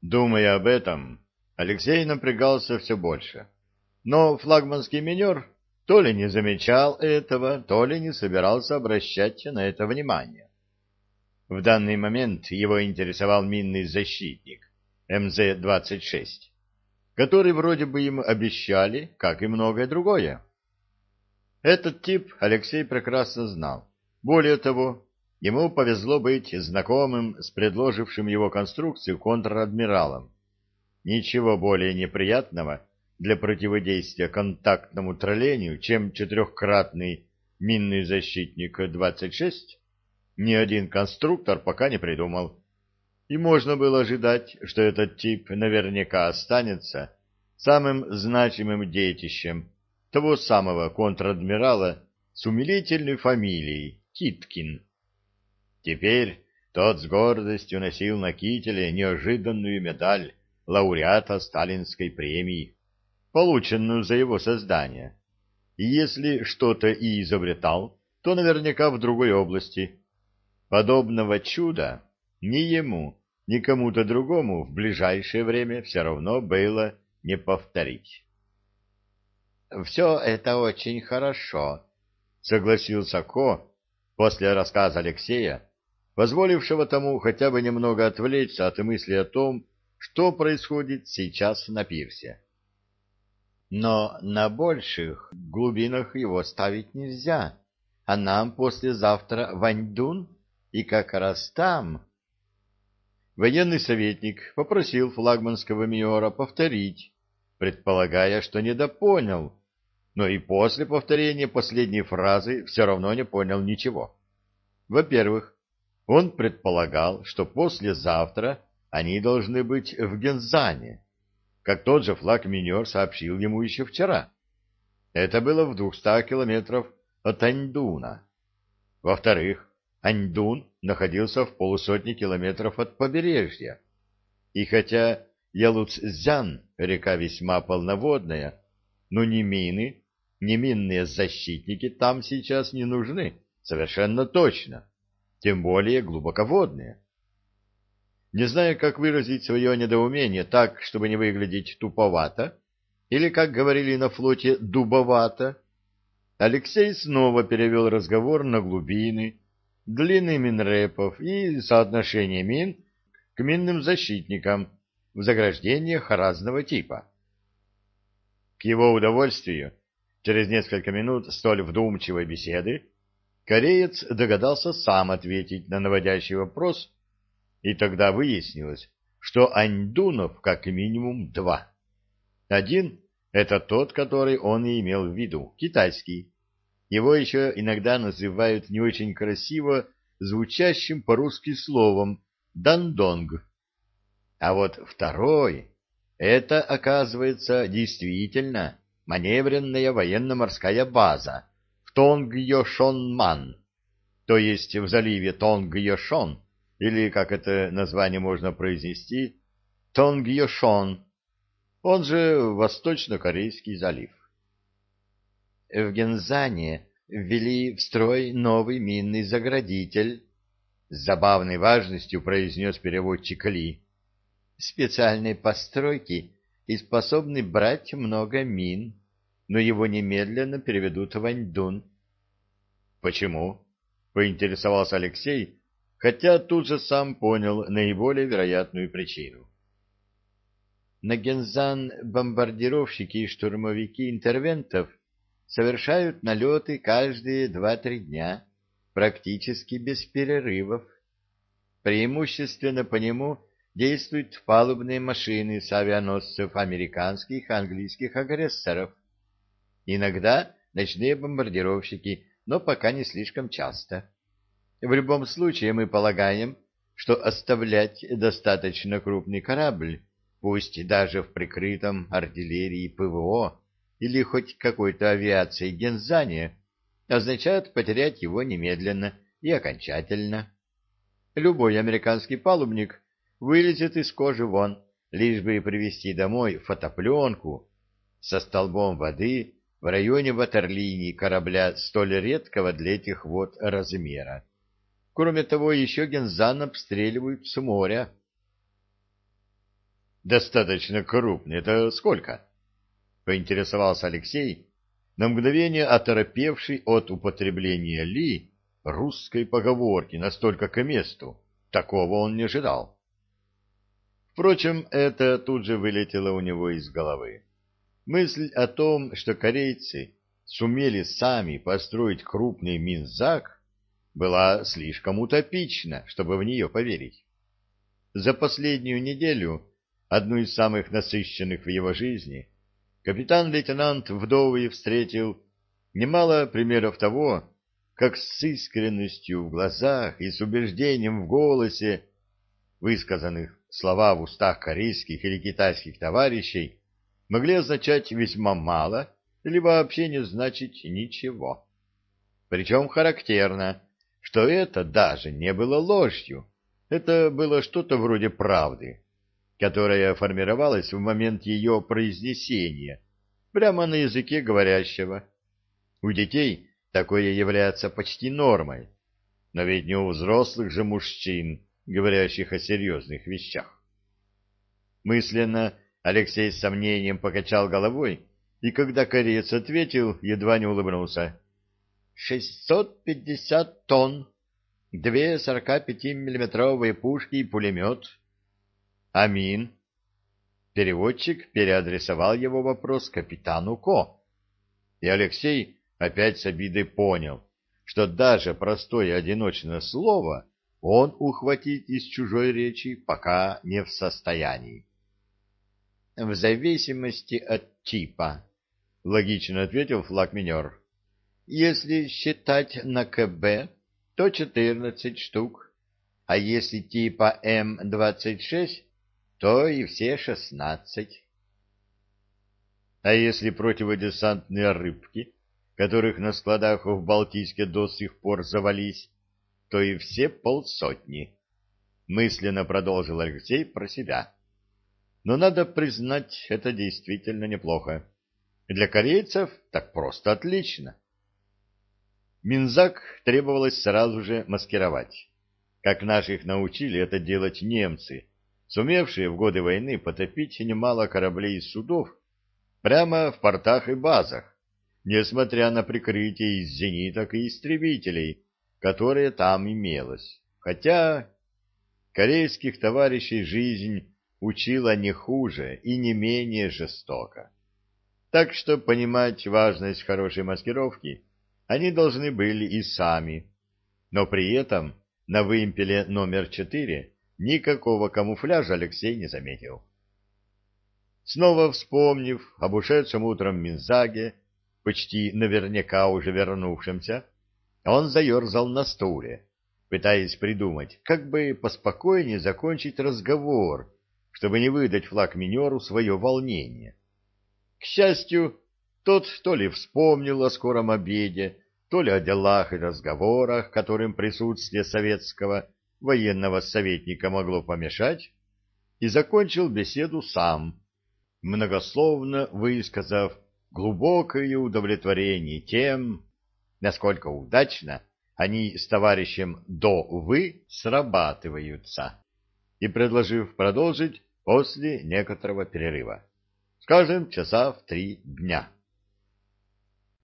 Думая об этом, Алексей напрягался все больше. Но флагманский минер то ли не замечал этого, то ли не собирался обращать на это внимание. В данный момент его интересовал минный защитник МЗ-26, который вроде бы им обещали, как и многое другое. Этот тип Алексей прекрасно знал. Более того, ему повезло быть знакомым с предложившим его конструкцию контр-адмиралом. Ничего более неприятного для противодействия контактному троллению, чем четырехкратный минный защитник 26, ни один конструктор пока не придумал. И можно было ожидать, что этот тип наверняка останется самым значимым детищем того самого контр-адмирала с умилительной фамилией Киткин. Теперь тот с гордостью носил на кителе неожиданную медаль лауреата Сталинской премии, полученную за его создание. И если что-то и изобретал, то наверняка в другой области. Подобного чуда ни ему, ни кому-то другому в ближайшее время все равно было не повторить. «Все это очень хорошо», — согласился Ко после рассказа Алексея, позволившего тому хотя бы немного отвлечься от мысли о том, что происходит сейчас на пирсе. «Но на больших глубинах его ставить нельзя, а нам послезавтра в Аньдун, и как раз там...» Военный советник попросил флагманского майора повторить, предполагая, что недопонял, но и после повторения последней фразы все равно не понял ничего. Во-первых, он предполагал, что послезавтра они должны быть в Гензане, как тот же флагминер сообщил ему еще вчера. Это было в 200 километров от Аньдуна. Во-вторых, Аньдун находился в полусотни километров от побережья. И хотя Ялуцзян река весьма полноводная, но ни мины, ни минные защитники там сейчас не нужны, совершенно точно, тем более глубоководные. Не зная, как выразить свое недоумение так, чтобы не выглядеть туповато, или, как говорили на флоте, дубовато, Алексей снова перевел разговор на глубины, длины минрепов и соотношение мин к минным защитникам в заграждениях разного типа. К его удовольствию, через несколько минут столь вдумчивой беседы, кореец догадался сам ответить на наводящий вопрос, и тогда выяснилось, что аньдунов как минимум два. Один — это тот, который он и имел в виду, китайский. Его еще иногда называют не очень красиво звучащим по-русски словом «дандонг». А вот второй — это, оказывается, действительно маневренная военно-морская база в Тонг-Йошон-Ман, то есть в заливе Тонг-Йошон, или, как это название можно произнести, Тонг-Йошон, он же Восточно-Корейский залив. В Гензане ввели в строй новый минный заградитель, с забавной важностью произнес переводчик Ли. Специальной постройки и способны брать много мин, но его немедленно переведут в Аньдун. Почему? Поинтересовался Алексей, хотя тут же сам понял наиболее вероятную причину. На Гензан бомбардировщики и штурмовики интервентов совершают налеты каждые 2-3 дня, практически без перерывов. Преимущественно по нему действуют палубные машины с авианосцев американских и английских агрессоров. Иногда ночные бомбардировщики, но пока не слишком часто. В любом случае мы полагаем, что оставлять достаточно крупный корабль, пусть даже в прикрытом артиллерией ПВО или хоть какой-то авиацией Гензане, означает потерять его немедленно и окончательно. Любой американский палубник вылезет из кожи вон, лишь бы привезти домой фотопленку со столбом воды в районе ватерлинии корабля столь редкого для этих вод размера. Кроме того, еще Гензан обстреливают с моря. Достаточно крупный. Это сколько? Поинтересовался Алексей, на мгновение оторопевший от употребления Ли русской поговорки настолько к месту. Такого он не ожидал. Впрочем, это тут же вылетело у него из головы. Мысль о том, что корейцы сумели сами построить крупный Минзак, была слишком утопична, чтобы в нее поверить. За последнюю неделю, одну из самых насыщенных в его жизни, капитан-лейтенант Вдовый встретил немало примеров того, как с искренностью в глазах и с убеждением в голосе высказанных слова в устах корейских или китайских товарищей могли означать весьма мало или вообще не значить ничего. Причем характерно, что это даже не было ложью, это было что-то вроде правды, которая формировалась в момент ее произнесения, прямо на языке говорящего. У детей такое является почти нормой, но ведь не у взрослых же мужчин, говорящих о серьезных вещах. Мысленно Алексей с сомнением покачал головой, и когда кореец ответил, едва не улыбнулся. 650 тонн, 2 45-миллиметровые пушки и пулемет. Амин. Переводчик переадресовал его вопрос капитану Ко. И Алексей опять с обидой понял, что даже простое одиночное слово он ухватить из чужой речи пока не в состоянии. — В зависимости от типа, — логично ответил флагминер. — Если считать на КБ, то 14 штук, а если типа М-26, то и все 16. А если противодесантные рыбки, которых на складах в Балтийске до сих пор завались, то и все 50, мысленно продолжил Алексей про себя. Но надо признать, это действительно неплохо. Для корейцев так просто отлично. Минзак требовалось сразу же маскировать, как наших научили это делать немцы, сумевшие в годы войны потопить немало кораблей и судов прямо в портах и базах, несмотря на прикрытие из зениток и истребителей, которое там имелось. Хотя корейских товарищей жизнь учила не хуже и не менее жестоко. Так что понимать важность хорошей маскировки они должны были и сами, но при этом на вымпеле номер 4 никакого камуфляжа Алексей не заметил. Снова вспомнив об ушедшем утром Минзаге, почти наверняка уже вернувшемся, он заерзал на стуле, пытаясь придумать, как бы поспокойнее закончить разговор, чтобы не выдать флагминеру свое волнение. К счастью, тот то ли вспомнил о скором обеде, то ли о делах и разговорах, которым присутствие советского военного советника могло помешать, и закончил беседу сам, многословно высказав глубокое удовлетворение тем, насколько удачно они с товарищем до «вы» срабатываются, и предложив продолжить после некоторого перерыва, скажем, часа в 3 дня.